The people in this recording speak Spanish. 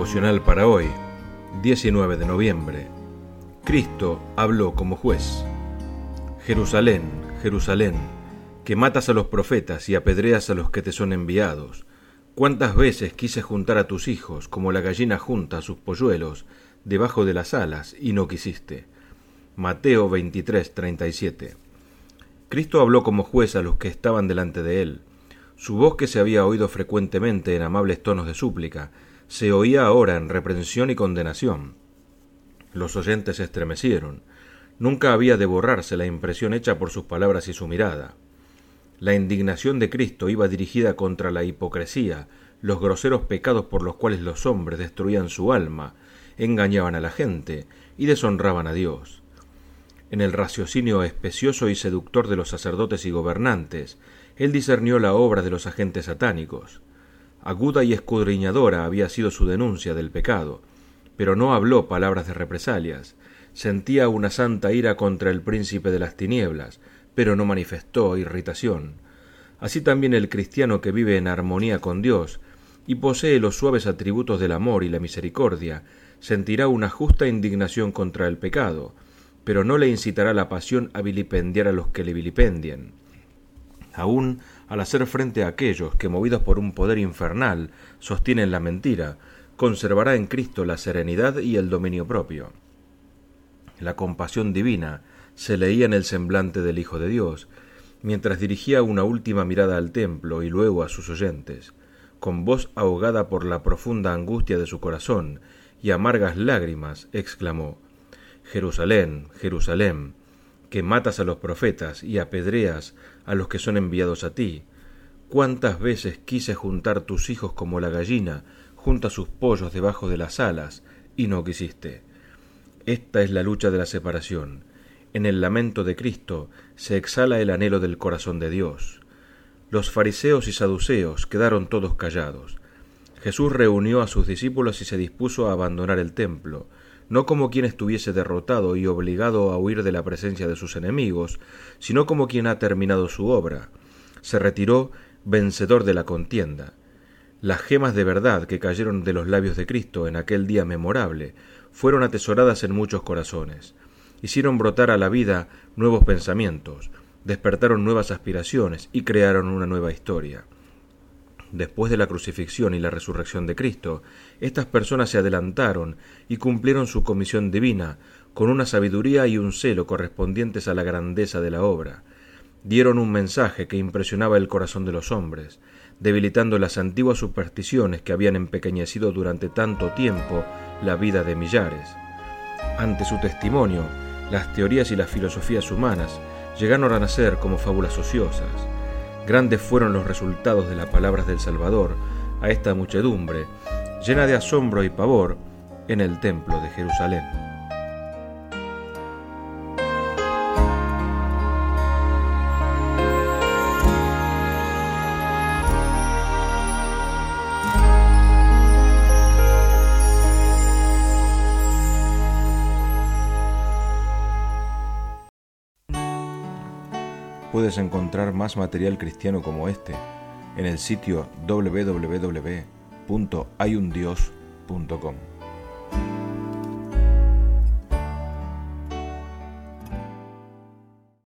Devocional para hoy, 19 de noviembre. Cristo habló como juez. Jerusalén, Jerusalén, que matas a los profetas y apedreas a los que te son enviados. ¿Cuántas veces quise juntar a tus hijos, como la gallina junta a sus polluelos, debajo de las alas, y no quisiste? Mateo 23:37. Cristo habló como juez a los que estaban delante de él. Su voz, que se había oído frecuentemente en amables tonos de súplica, se oía ahora en reprensión y condenación. Los oyentes se estremecieron. Nunca había de borrarse la impresión hecha por sus palabras y su mirada. La indignación de Cristo iba dirigida contra la hipocresía, los groseros pecados por los cuales los hombres destruían su alma, engañaban a la gente y deshonraban a Dios. En el raciocinio especioso y seductor de los sacerdotes y gobernantes, él discernió la obra de los agentes satánicos. Aguda y escudriñadora había sido su denuncia del pecado, pero no habló palabras de represalias. Sentía una santa ira contra el príncipe de las tinieblas, pero no manifestó irritación. Así también el cristiano que vive en armonía con Dios y posee los suaves atributos del amor y la misericordia, sentirá una justa indignación contra el pecado, pero no le incitará la pasión a vilipendiar a los que le vilipendien. Aún al hacer frente a aquellos que, movidos por un poder infernal, sostienen la mentira, conservará en Cristo la serenidad y el dominio propio. La compasión divina se leía en el semblante del Hijo de Dios, mientras dirigía una última mirada al templo y luego a sus oyentes. Con voz ahogada por la profunda angustia de su corazón y amargas lágrimas, exclamó: Jerusalén, Jerusalén, que matas a los profetas y apedreas a los que son enviados a ti. ¿Cuántas veces quise juntar tus hijos como la gallina junta sus pollos debajo de las alas, y no quisiste? Esta es la lucha de la separación. En el lamento de Cristo se exhala el anhelo del corazón de Dios. Los fariseos y saduceos quedaron todos callados. Jesús reunió a sus discípulos y se dispuso a abandonar el templo, no como quien estuviese derrotado y obligado a huir de la presencia de sus enemigos, sino como quien ha terminado su obra. Se retiró vencedor de la contienda. Las gemas de verdad que cayeron de los labios de Cristo en aquel día memorable fueron atesoradas en muchos corazones. Hicieron brotar a la vida nuevos pensamientos, despertaron nuevas aspiraciones y crearon una nueva historia. Después de la crucifixión y la resurrección de Cristo, estas personas se adelantaron y cumplieron su comisión divina con una sabiduría y un celo correspondientes a la grandeza de la obra. Dieron un mensaje que impresionaba el corazón de los hombres, debilitando las antiguas supersticiones que habían empequeñecido durante tanto tiempo la vida de millares. Ante su testimonio, las teorías y las filosofías humanas llegaron a nacer como fábulas ociosas. Grandes fueron los resultados de las palabras del Salvador a esta muchedumbre, llena de asombro y pavor, en el templo de Jerusalén. Puedes encontrar más material cristiano como este en el sitio www.hayundios.com.